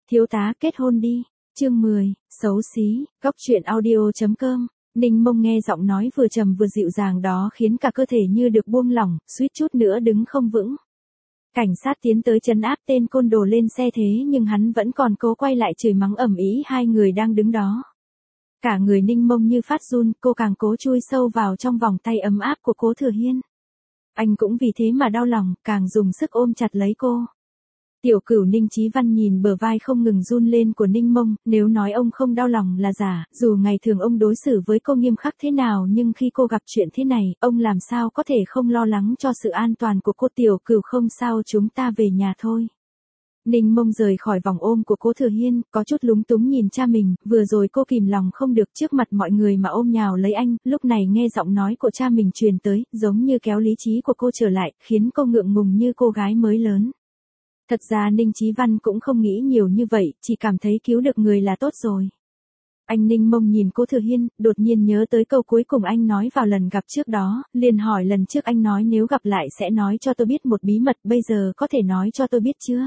Thiếu tá kết hôn đi. Chương 10, xấu xí, góc truyện audio.com. Ninh Mông nghe giọng nói vừa trầm vừa dịu dàng đó khiến cả cơ thể như được buông lỏng, suýt chút nữa đứng không vững. Cảnh sát tiến tới trấn áp tên côn đồ lên xe thế nhưng hắn vẫn còn cố quay lại chửi mắng ầm ĩ hai người đang đứng đó. Cả người Ninh Mông như phát run, cô càng cố chui sâu vào trong vòng tay ấm áp của Cố Thừa Hiên. Anh cũng vì thế mà đau lòng, càng dùng sức ôm chặt lấy cô. Tiểu Cửu Ninh Chí Văn nhìn bờ vai không ngừng run lên của Ninh Mông, nếu nói ông không đau lòng là giả, dù ngày thường ông đối xử với cô nghiêm khắc thế nào nhưng khi cô gặp chuyện thế này, ông làm sao có thể không lo lắng cho sự an toàn của cô. Tiểu Cửu không sao, chúng ta về nhà thôi. Ninh Mông rời khỏi vòng ôm của Cố Thừa Hiên, có chút lúng túng nhìn cha mình, vừa rồi cô kìm lòng không được trước mặt mọi người mà ôm nhào lấy anh, lúc này nghe giọng nói của cha mình truyền tới, giống như kéo lý trí của cô trở lại, khiến cô ngượng ngùng như cô gái mới lớn. Thật ra Ninh Chí Văn cũng không nghĩ nhiều như vậy, chỉ cảm thấy cứu được người là tốt rồi. Anh Ninh Mông nhìn Cố Thừa Hiên, đột nhiên nhớ tới câu cuối cùng anh nói vào lần gặp trước đó, liền hỏi lần trước anh nói nếu gặp lại sẽ nói cho tôi biết một bí mật, bây giờ có thể nói cho tôi biết chưa?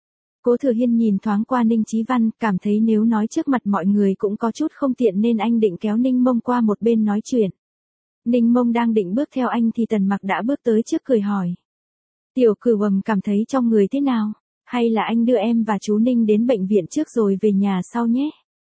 Cố Thừa Hiên nhìn thoáng qua Ninh Chí Văn, cảm thấy nếu nói trước mặt mọi người cũng có chút không tiện nên anh định kéo Ninh Mông qua một bên nói chuyện. Ninh Mông đang định bước theo anh thì Tần Mặc đã bước tới trước cười hỏi. Tiểu Cửu cảm thấy trong người thế nào? Hay là anh đưa em và chú Ninh đến bệnh viện trước rồi về nhà sau nhé?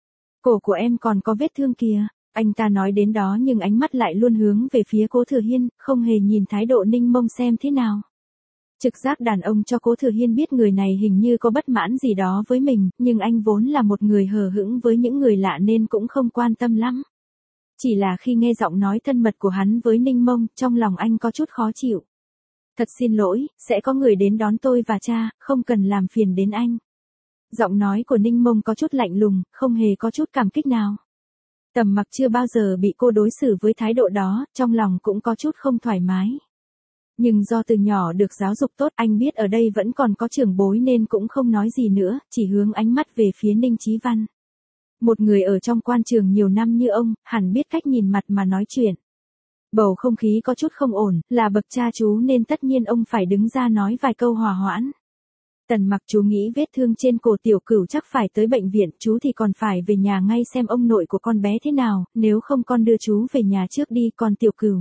Cổ của em còn có vết thương kìa. Anh ta nói đến đó nhưng ánh mắt lại luôn hướng về phía Cố Thừa Hiên, không hề nhìn thái độ Ninh Mông xem thế nào. Trực giác đàn ông cho Cố Thừa Hiên biết người này hình như có bất mãn gì đó với mình, nhưng anh vốn là một người hờ hững với những người lạ nên cũng không quan tâm lắm. Chỉ là khi nghe giọng nói thân mật của hắn với Ninh Mông, trong lòng anh có chút khó chịu. Thật xin lỗi, sẽ có người đến đón tôi và cha, không cần làm phiền đến anh. Giọng nói của Ninh Mông có chút lạnh lùng, không hề có chút cảm kích nào. Tầm Mặc chưa bao giờ bị cô đối xử với thái độ đó, trong lòng cũng có chút không thoải mái. Nhưng do từ nhỏ được giáo dục tốt, anh biết ở đây vẫn còn có trưởng bối nên cũng không nói gì nữa, chỉ hướng ánh mắt về phía Ninh Chí Văn. Một người ở trong quan trường nhiều năm như ông, hẳn biết cách nhìn mặt mà nói chuyện. Bầu không khí có chút không ổn, là bậc cha chú nên tất nhiên ông phải đứng ra nói vài câu hòa hoãn. Tần Mặc, chú nghĩ vết thương trên cổ Tiểu Cửu chắc phải tới bệnh viện, chú thì còn phải về nhà ngay xem ông nội của con bé thế nào, nếu không con đưa chú về nhà trước đi, còn Tiểu Cửu.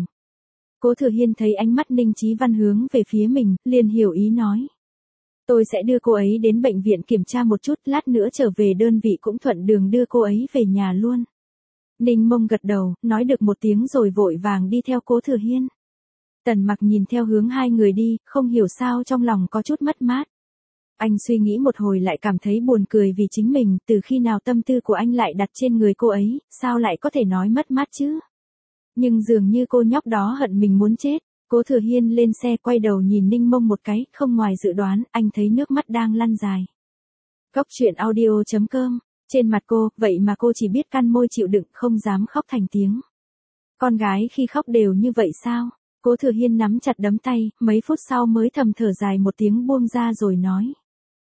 Cố Thừa Hiên thấy ánh mắt Ninh Chí Văn hướng về phía mình, liền hiểu ý nói. Tôi sẽ đưa cô ấy đến bệnh viện kiểm tra một chút, lát nữa trở về đơn vị cũng thuận đường đưa cô ấy về nhà luôn. Ninh Mông gật đầu, nói được một tiếng rồi vội vàng đi theo Cố Thừa Hiên. Tần Mặc nhìn theo hướng hai người đi, không hiểu sao trong lòng có chút mất mát. Anh suy nghĩ một hồi lại cảm thấy buồn cười vì chính mình, từ khi nào tâm tư của anh lại đặt trên người cô ấy, sao lại có thể nói mất mát chứ? Nhưng dường như cô nhóc đó hận mình muốn chết. Cố Thừa Hiên lên xe quay đầu nhìn Ninh Mông một cái, không ngoài dự đoán, anh thấy nước mắt đang lăn dài. Góc truyện audio.com. Trên mặt cô, vậy mà cô chỉ biết căn môi chịu đựng, không dám khóc thành tiếng. Con gái khi khóc đều như vậy sao? Cố Thừa Hiên nắm chặt đấm tay, mấy phút sau mới thầm thở dài một tiếng buông ra rồi nói.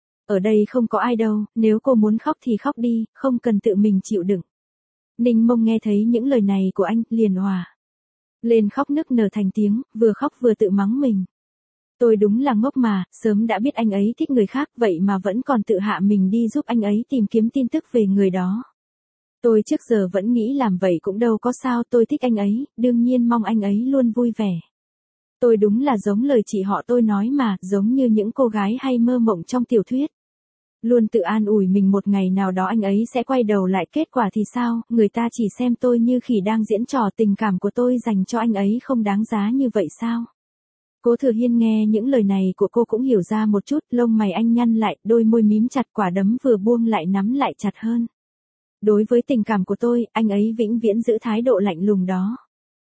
Ở đây không có ai đâu, nếu cô muốn khóc thì khóc đi, không cần tự mình chịu đựng. Ninh Mông nghe thấy những lời này của anh, liền òa lên khóc nức nở thành tiếng, vừa khóc vừa tự mắng mình. Tôi đúng là ngốc mà, sớm đã biết anh ấy thích người khác, vậy mà vẫn còn tự hạ mình đi giúp anh ấy tìm kiếm tin tức về người đó. Tôi trước giờ vẫn nghĩ làm vậy cũng đâu có sao, tôi thích anh ấy, đương nhiên mong anh ấy luôn vui vẻ. Tôi đúng là giống lời chị họ tôi nói mà, giống như những cô gái hay mơ mộng trong tiểu thuyết. Luôn tự an ủi mình một ngày nào đó anh ấy sẽ quay đầu lại, kết quả thì sao, người ta chỉ xem tôi như khỉ đang diễn trò, tình cảm của tôi dành cho anh ấy không đáng giá như vậy sao? Cố Thừa Hiên nghe những lời này của cô cũng hiểu ra một chút, lông mày anh nhăn lại, đôi môi mím chặt, quả đấm vừa buông lại nắm lại chặt hơn. Đối với tình cảm của tôi, anh ấy vĩnh viễn giữ thái độ lạnh lùng đó.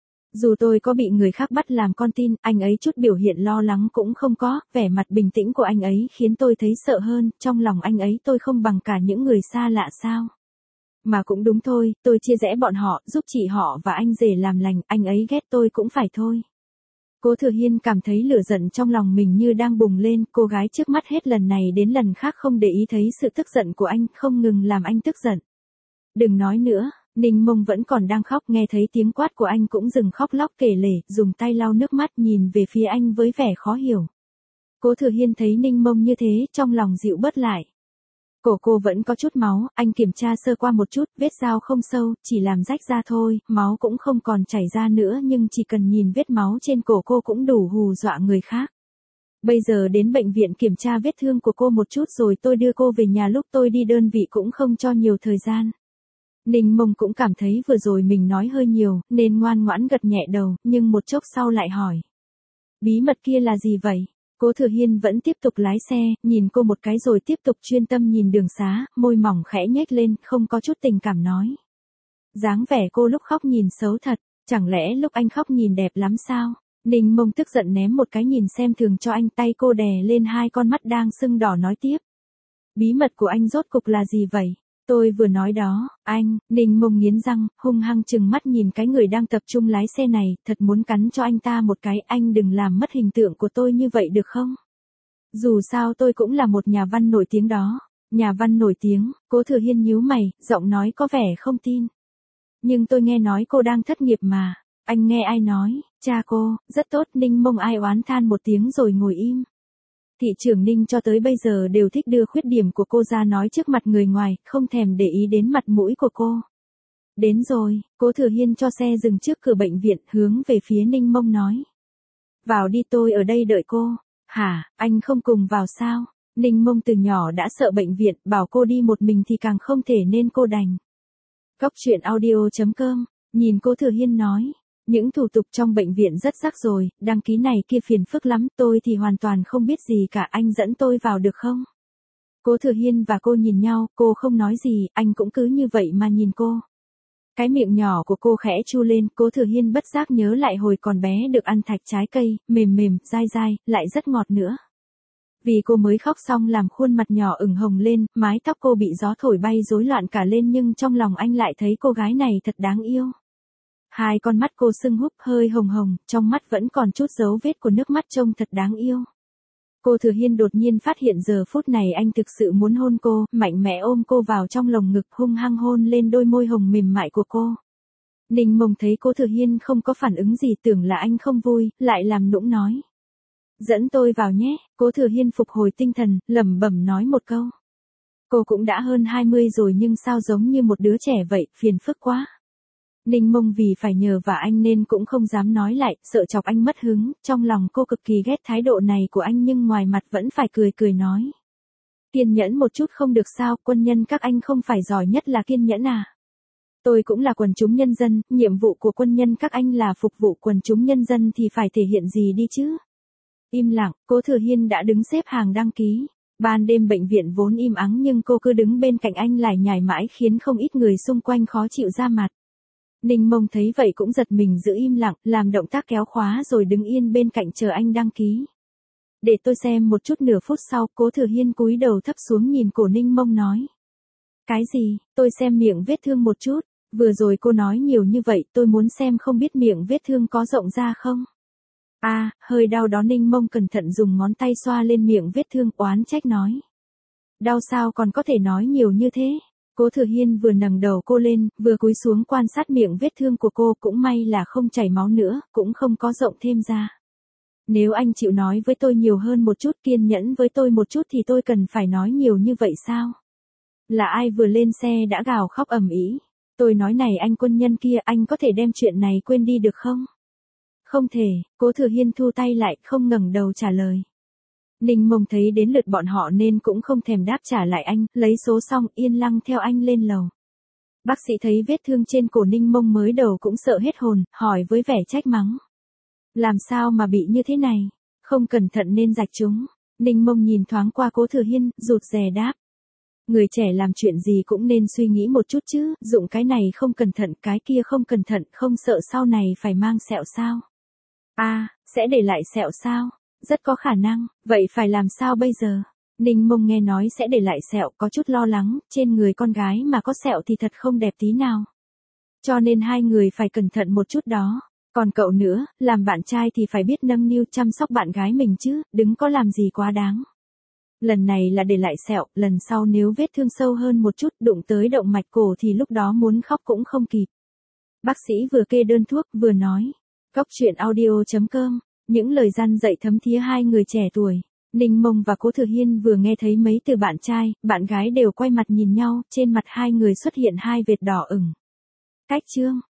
Dù tôi có bị người khác bắt làm con tin, anh ấy chút biểu hiện lo lắng cũng không có, vẻ mặt bình tĩnh của anh ấy khiến tôi thấy sợ hơn, trong lòng anh ấy tôi không bằng cả những người xa lạ sao. Mà cũng đúng thôi, tôi chia rẽ bọn họ, giúp chị họ và anh rể làm lành, anh ấy ghét tôi cũng phải thôi. Cố Thừa Hiên cảm thấy lửa giận trong lòng mình như đang bùng lên, cô gái trước mắt hết lần này đến lần khác không để ý thấy sự tức giận của anh, không ngừng làm anh tức giận. Đừng nói nữa. Ninh Mông vẫn còn đang khóc, nghe thấy tiếng quát của anh cũng dừng khóc lóc kể lể, dùng tay lau nước mắt nhìn về phía anh với vẻ khó hiểu. Cố Thừa Hiên thấy Ninh Mông như thế, trong lòng dịu bớt lại. Cổ cô vẫn có chút máu, anh kiểm tra sơ qua một chút, vết dao không sâu, chỉ làm rách ra thôi, máu cũng không còn chảy ra nữa nhưng chỉ cần nhìn vết máu trên cổ cô cũng đủ hù dọa người khác. Bây giờ đến bệnh viện kiểm tra vết thương của cô một chút rồi tôi đưa cô về nhà, lúc tôi đi đơn vị cũng không cho nhiều thời gian. Ninh Mông cũng cảm thấy vừa rồi mình nói hơi nhiều, nên ngoan ngoãn gật nhẹ đầu, nhưng một chốc sau lại hỏi. Bí mật kia là gì vậy? Cố Thừa Hiên vẫn tiếp tục lái xe, nhìn cô một cái rồi tiếp tục chuyên tâm nhìn đường xá, môi mỏng khẽ nhếch lên, không có chút tình cảm nói. Dáng vẻ cô lúc khóc nhìn xấu thật, chẳng lẽ lúc anh khóc nhìn đẹp lắm sao? Ninh Mông tức giận ném một cái nhìn xem thường cho anh, tay cô đè lên hai con mắt đang sưng đỏ nói tiếp. Bí mật của anh rốt cục là gì vậy? Tôi vừa nói đó, anh. Ninh Mông nghiến răng, hung hăng chừng mắt nhìn cái người đang tập trung lái xe này, thật muốn cắn cho anh ta một cái, anh đừng làm mất hình tượng của tôi như vậy được không? Dù sao tôi cũng là một nhà văn nổi tiếng đó. Nhà văn nổi tiếng, Cố Thừa Hiên nhíu mày, giọng nói có vẻ không tin. Nhưng tôi nghe nói cô đang thất nghiệp mà. Anh nghe ai nói? Cha cô. Rất tốt. Ninh Mông ai oán than một tiếng rồi ngồi im. Thị trưởng Ninh cho tới bây giờ đều thích đưa khuyết điểm của cô ra nói trước mặt người ngoài, không thèm để ý đến mặt mũi của cô. Đến rồi, Cố Thừa Hiên cho xe dừng trước cửa bệnh viện, hướng về phía Ninh Mông nói. Vào đi, tôi ở đây đợi cô. Hả, anh không cùng vào sao? Ninh Mông từ nhỏ đã sợ bệnh viện, bảo cô đi một mình thì càng không thể nên cô đành. Góc truyện audio.com, nhìn Cố Thừa Hiên nói. Những thủ tục trong bệnh viện rất rắc rối, đăng ký này kia phiền phức lắm, tôi thì hoàn toàn không biết gì cả, anh dẫn tôi vào được không? Cố Thừa Hiên và cô nhìn nhau, cô không nói gì, anh cũng cứ như vậy mà nhìn cô. Cái miệng nhỏ của cô khẽ chu lên, Cố Thừa Hiên bất giác nhớ lại hồi còn bé được ăn thạch trái cây, mềm mềm, dai dai, lại rất ngọt nữa. Vì cô mới khóc xong làm khuôn mặt nhỏ ửng hồng lên, mái tóc cô bị gió thổi bay rối loạn cả lên nhưng trong lòng anh lại thấy cô gái này thật đáng yêu. Hai con mắt cô sưng húp hơi hồng hồng, trong mắt vẫn còn chút dấu vết của nước mắt trông thật đáng yêu. Cô Thừa Hiên đột nhiên phát hiện giờ phút này anh thực sự muốn hôn cô, mạnh mẽ ôm cô vào trong lồng ngực, hung hăng hôn lên đôi môi hồng mềm mại của cô. Ninh Mông thấy Cố Thừa Hiên không có phản ứng gì, tưởng là anh không vui, lại làm nũng nói. Dẫn tôi vào nhé. Cố Thừa Hiên phục hồi tinh thần, lẩm bẩm nói một câu. Cô cũng đã hơn 20 rồi nhưng sao giống như một đứa trẻ vậy, phiền phức quá. Ninh Mông vì phải nhờ vả anh nên cũng không dám nói lại, sợ chọc anh mất hứng, trong lòng cô cực kỳ ghét thái độ này của anh nhưng ngoài mặt vẫn phải cười cười nói. Kiên nhẫn một chút không được sao, quân nhân các anh không phải giỏi nhất là kiên nhẫn à? Tôi cũng là quần chúng nhân dân, nhiệm vụ của quân nhân các anh là phục vụ quần chúng nhân dân thì phải thể hiện gì đi chứ? Im lặng, Cố Thừa Hiên đã đứng xếp hàng đăng ký. Ban đêm bệnh viện vốn im ắng nhưng cô cứ đứng bên cạnh anh lải nhải mãi khiến không ít người xung quanh khó chịu ra mặt. Ninh Mông thấy vậy cũng giật mình giữ im lặng, làm động tác kéo khóa rồi đứng yên bên cạnh chờ anh đăng ký. Để tôi xem một chút. Nửa phút sau, Cố Thừa Hiên cúi đầu thấp xuống nhìn cổ Ninh Mông nói. Cái gì? Tôi xem miệng vết thương một chút. Vừa rồi cô nói nhiều như vậy, tôi muốn xem không biết miệng vết thương có rộng ra không? À, hơi đau đó. Ninh Mông cẩn thận dùng ngón tay xoa lên miệng vết thương, oán trách nói. Đau sao còn có thể nói nhiều như thế? Cố Thừa Hiên vừa nâng đầu cô lên, vừa cúi xuống quan sát miệng vết thương của cô, cũng may là không chảy máu nữa, cũng không có rộng thêm ra. Nếu anh chịu nói với tôi nhiều hơn một chút, kiên nhẫn với tôi một chút thì tôi cần phải nói nhiều như vậy sao? Là ai vừa lên xe đã gào khóc ầm ĩ? Tôi nói này anh quân nhân kia, anh có thể đem chuyện này quên đi được không? Không thể. Cố Thừa Hiên thu tay lại, không ngẩng đầu trả lời. Ninh Mông thấy đến lượt bọn họ nên cũng không thèm đáp trả lại anh, lấy số xong yên lặng theo anh lên lầu. Bác sĩ thấy vết thương trên cổ Ninh Mông mới đầu cũng sợ hết hồn, hỏi với vẻ trách mắng. Làm sao mà bị như thế này? Không cẩn thận nên rạch chúng. Ninh Mông nhìn thoáng qua Cố Thừa Hiên, rụt rè đáp. Người trẻ làm chuyện gì cũng nên suy nghĩ một chút chứ, dụng cái này không cẩn thận, cái kia không cẩn thận, không sợ sau này phải mang sẹo sao? À, sẽ để lại sẹo sao? Rất có khả năng, vậy phải làm sao bây giờ? Ninh Mông nghe nói sẽ để lại sẹo, có chút lo lắng, trên người con gái mà có sẹo thì thật không đẹp tí nào. Cho nên hai người phải cẩn thận một chút đó. Còn cậu nữa, làm bạn trai thì phải biết nâng niu chăm sóc bạn gái mình chứ, đừng có làm gì quá đáng. Lần này là để lại sẹo, lần sau nếu vết thương sâu hơn một chút, đụng tới động mạch cổ thì lúc đó muốn khóc cũng không kịp. Bác sĩ vừa kê đơn thuốc, vừa nói. Góc truyện audio.com, những lời răn dạy thấm thía hai người trẻ tuổi. Ninh Mông và Cố Thừa Hiên vừa nghe thấy mấy từ bạn trai, bạn gái đều quay mặt nhìn nhau, trên mặt hai người xuất hiện hai vệt đỏ ửng. Cách chương